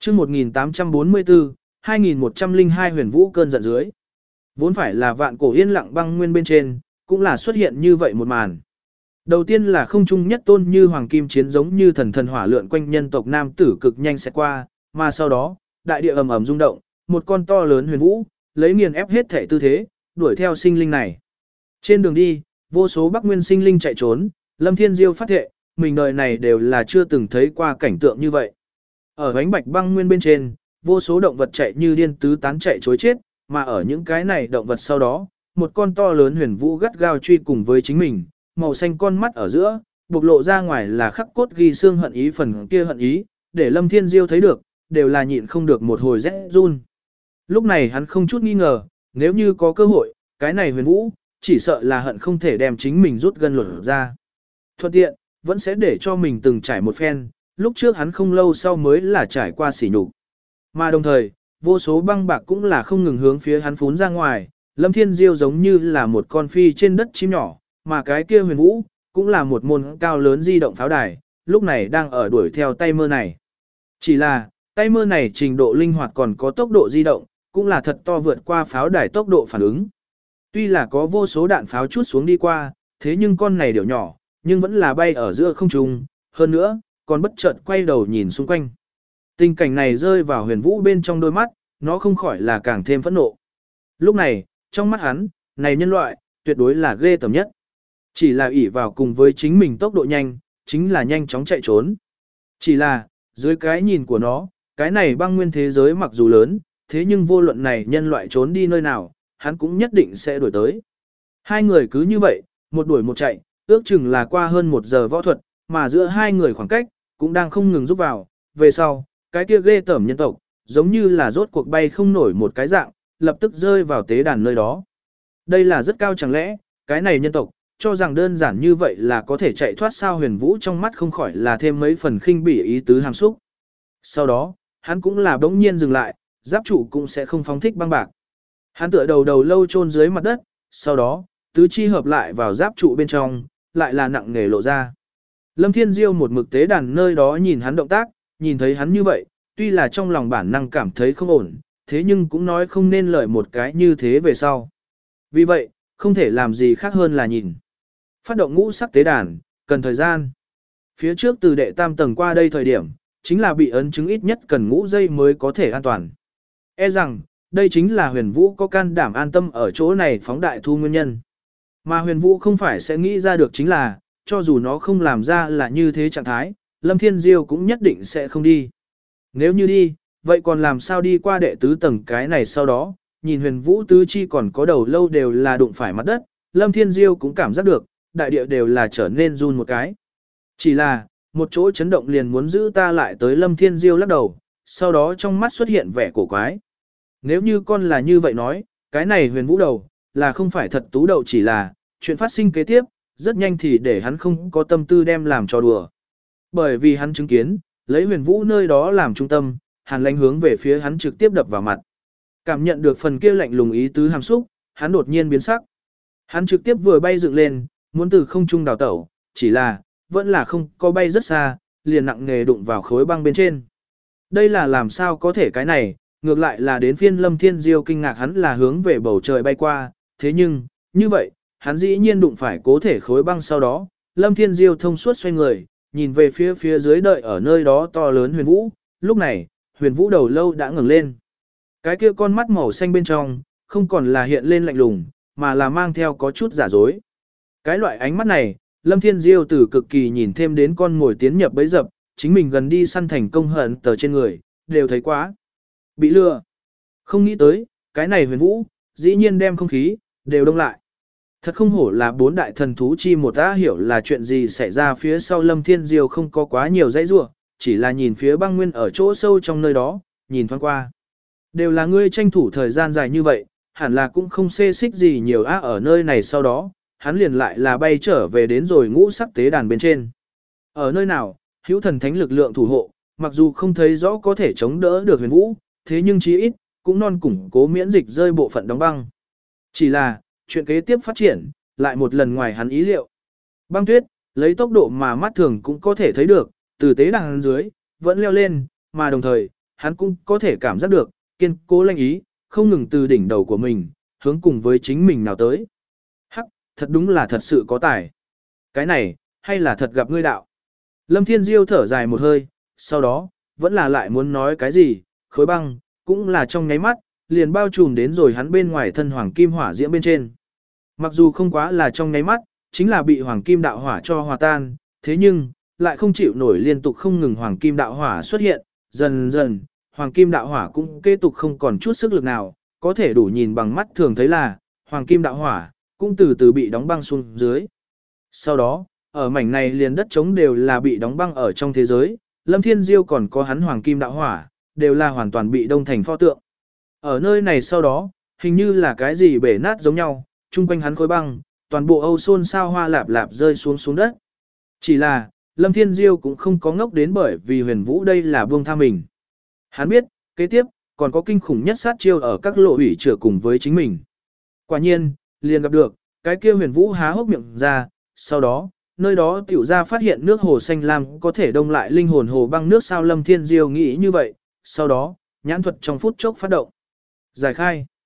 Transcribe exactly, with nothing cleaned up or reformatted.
chương một nghìn tám trăm bốn mươi tư, hai nghìn một trăm lẻ hai huyền vũ cơn giận dưới. Vốn phải là vạn cổ yên lặng băng nguyên bên trên, cũng là xuất hiện như vậy một màn. Đầu tiên là không trung nhất tôn như hoàng kim chiến giống như thần thần hỏa lượn quanh nhân tộc nam tử cực nhanh sẽ qua, mà sau đó, đại địa ầm ầm rung động, một con to lớn huyền vũ, lấy nghiền ép hết thể tư thế, đuổi theo sinh linh này. Trên đường đi, vô số Bắc Nguyên sinh linh chạy trốn, Lâm Thiên Diêu phát thệ, mình đời này đều là chưa từng thấy qua cảnh tượng như vậy. Ở bánh bạch băng nguyên bên trên, vô số động vật chạy như điên tứ tán chạy trối chết, mà ở những cái này động vật sau đó, một con to lớn huyền vũ gắt gao truy cùng với chính mình, màu xanh con mắt ở giữa, bộc lộ ra ngoài là khắc cốt ghi xương hận ý phần kia hận ý, để Lâm Thiên Diêu thấy được, đều là nhịn không được một hồi rét run. Lúc này hắn không chút nghi ngờ, nếu như có cơ hội, cái này huyền vũ, chỉ sợ là hận không thể đem chính mình rút gân lột ra. Thuận tiện, vẫn sẽ để cho mình từng trải một phen, lúc trước hắn không lâu sau mới là trải qua sỉ nhục. Mà đồng thời, vô số băng bạc cũng là không ngừng hướng phía hắn phún ra ngoài, Lâm Thiên Diêu giống như là một con phi trên đất chim nhỏ, mà cái kia huyền vũ, cũng là một môn cao lớn di động pháo đài, lúc này đang ở đuổi theo tay mơ này. Chỉ là, tay mơ này trình độ linh hoạt còn có tốc độ di động, cũng là thật to vượt qua pháo đài tốc độ phản ứng. Tuy là có vô số đạn pháo chút xuống đi qua, thế nhưng con này điều nhỏ, nhưng vẫn là bay ở giữa không trung, hơn nữa, còn bất chợt quay đầu nhìn xung quanh. Tình cảnh này rơi vào huyền vũ bên trong đôi mắt, nó không khỏi là càng thêm phẫn nộ. Lúc này, trong mắt hắn, này nhân loại, tuyệt đối là ghê tởm nhất. Chỉ là ỷ vào cùng với chính mình tốc độ nhanh, chính là nhanh chóng chạy trốn. Chỉ là, dưới cái nhìn của nó, cái này băng nguyên thế giới mặc dù lớn, thế nhưng vô luận này nhân loại trốn đi nơi nào, hắn cũng nhất định sẽ đuổi tới. Hai người cứ như vậy, một đuổi một chạy, ước chừng là qua hơn một giờ võ thuật, mà giữa hai người khoảng cách, cũng đang không ngừng giúp vào. Về sau, cái kia ghê tởm nhân tộc, giống như là rốt cuộc bay không nổi một cái dạng, lập tức rơi vào tế đàn nơi đó. Đây là rất cao chẳng lẽ, cái này nhân tộc, cho rằng đơn giản như vậy là có thể chạy thoát sao huyền vũ trong mắt không khỏi là thêm mấy phần khinh bỉ ý tứ hàm xúc. Sau đó, hắn cũng là bỗng nhiên dừng lại, giáp trụ cũng sẽ không phóng thích băng bạc. Hắn tựa đầu đầu lâu chôn dưới mặt đất, sau đó, tứ chi hợp lại vào giáp trụ bên trong, lại là nặng nề lộ ra. Lâm Thiên Diêu một mực tế đàn nơi đó nhìn hắn động tác, nhìn thấy hắn như vậy, tuy là trong lòng bản năng cảm thấy không ổn, thế nhưng cũng nói không nên lời một cái như thế về sau. Vì vậy, không thể làm gì khác hơn là nhìn. Phát động ngũ sắc tế đàn, cần thời gian. Phía trước từ đệ tam tầng qua đây thời điểm, chính là bị ấn chứng ít nhất cần ngũ giây mới có thể an toàn. E rằng, đây chính là huyền vũ có can đảm an tâm ở chỗ này phóng đại thu nguyên nhân. Mà huyền vũ không phải sẽ nghĩ ra được chính là, cho dù nó không làm ra là như thế trạng thái, Lâm Thiên Diêu cũng nhất định sẽ không đi. Nếu như đi, vậy còn làm sao đi qua đệ tứ tầng cái này sau đó, nhìn huyền vũ tứ chi còn có đầu lâu đều là đụng phải mặt đất, Lâm Thiên Diêu cũng cảm giác được, đại địa đều là trở nên run một cái. Chỉ là, một chỗ chấn động liền muốn giữ ta lại tới Lâm Thiên Diêu lắc đầu, sau đó trong mắt xuất hiện vẻ cổ quái. Nếu như con là như vậy nói, cái này huyền vũ đầu, là không phải thật tú đầu chỉ là, chuyện phát sinh kế tiếp, rất nhanh thì để hắn không có tâm tư đem làm trò đùa. Bởi vì hắn chứng kiến, lấy huyền vũ nơi đó làm trung tâm, hàn lãnh hướng về phía hắn trực tiếp đập vào mặt. Cảm nhận được phần kia lạnh lùng ý tứ hàm xúc, hắn đột nhiên biến sắc. Hắn trực tiếp vừa bay dựng lên, muốn từ không trung đào tẩu, chỉ là, vẫn là không có bay rất xa, liền nặng nề đụng vào khối băng bên trên. Đây là làm sao có thể cái này, ngược lại là đến phiên Lâm Thiên Diêu kinh ngạc hắn là hướng về bầu trời bay qua, thế nhưng, như vậy, hắn dĩ nhiên đụng phải cố thể khối băng sau đó, Lâm Thiên Diêu thông suốt xoay người, nhìn về phía phía dưới đợi ở nơi đó to lớn huyền vũ, lúc này, huyền vũ đầu lâu đã ngẩng lên. Cái kia con mắt màu xanh bên trong, không còn là hiện lên lạnh lùng, mà là mang theo có chút giả dối. Cái loại ánh mắt này, Lâm Thiên Diêu từ cực kỳ nhìn thêm đến con mồi tiến nhập bấy dập, chính mình gần đi săn thành công hận tờ trên người, đều thấy quá. Bị lừa. Không nghĩ tới, cái này huyền vũ, dĩ nhiên đem không khí, đều đông lại. Thật không hổ là bốn đại thần thú chi một đã hiểu là chuyện gì xảy ra phía sau Lâm Thiên Diêu không có quá nhiều dãy rủa, chỉ là nhìn phía băng nguyên ở chỗ sâu trong nơi đó, nhìn thoáng qua. Đều là ngươi tranh thủ thời gian dài như vậy, hẳn là cũng không xê xích gì nhiều á ở nơi này sau đó, hắn liền lại là bay trở về đến rồi ngũ sắc tế đàn bên trên. Ở nơi nào, hữu thần thánh lực lượng thủ hộ, mặc dù không thấy rõ có thể chống đỡ được huyền vũ, thế nhưng chí ít, cũng non củng cố miễn dịch rơi bộ phận đóng băng. Chỉ là, chuyện kế tiếp phát triển, lại một lần ngoài hắn ý liệu. Băng tuyết, lấy tốc độ mà mắt thường cũng có thể thấy được, từ tế đàn dưới, vẫn leo lên, mà đồng thời, hắn cũng có thể cảm giác được, kiên cố lanh ý, không ngừng từ đỉnh đầu của mình, hướng cùng với chính mình nào tới. Hắc, thật đúng là thật sự có tài. Cái này, hay là thật gặp ngươi đạo. Lâm Thiên Diêu thở dài một hơi, sau đó, vẫn là lại muốn nói cái gì, khối băng, cũng là trong nháy mắt, liền bao trùm đến rồi hắn bên ngoài thân hoàng kim hỏa diễm bên trên. Mặc dù không quá là trong nháy mắt, chính là bị hoàng kim đạo hỏa cho hòa tan, thế nhưng, lại không chịu nổi liên tục không ngừng hoàng kim đạo hỏa xuất hiện, dần dần, hoàng kim đạo hỏa cũng kế tục không còn chút sức lực nào, có thể đủ nhìn bằng mắt thường thấy là, hoàng kim đạo hỏa, cũng từ từ bị đóng băng xuống dưới. Sau đó, ở mảnh này liền đất trống đều là bị đóng băng ở trong thế giới, Lâm Thiên Diêu còn có hắn hoàng kim đạo hỏa, đều là hoàn toàn bị đông thành pho tượng. Ở nơi này sau đó, hình như là cái gì bể nát giống nhau, chung quanh hắn khối băng, toàn bộ Âu xôn sao hoa lạp lạp rơi xuống xuống đất. Chỉ là, Lâm Thiên Diêu cũng không có ngốc đến bởi vì huyền vũ đây là buông tha mình. Hắn biết, kế tiếp, còn có kinh khủng nhất sát chiêu ở các lộ ủy chữa cùng với chính mình. Quả nhiên, liền gặp được, cái kia huyền vũ há hốc miệng ra, sau đó, nơi đó tiểu ra phát hiện nước hồ xanh lam có thể đông lại linh hồn hồ băng nước sao Lâm Thiên Diêu nghĩ như vậy, sau đó, nhãn thuật trong phút chốc phát động. Giải khai.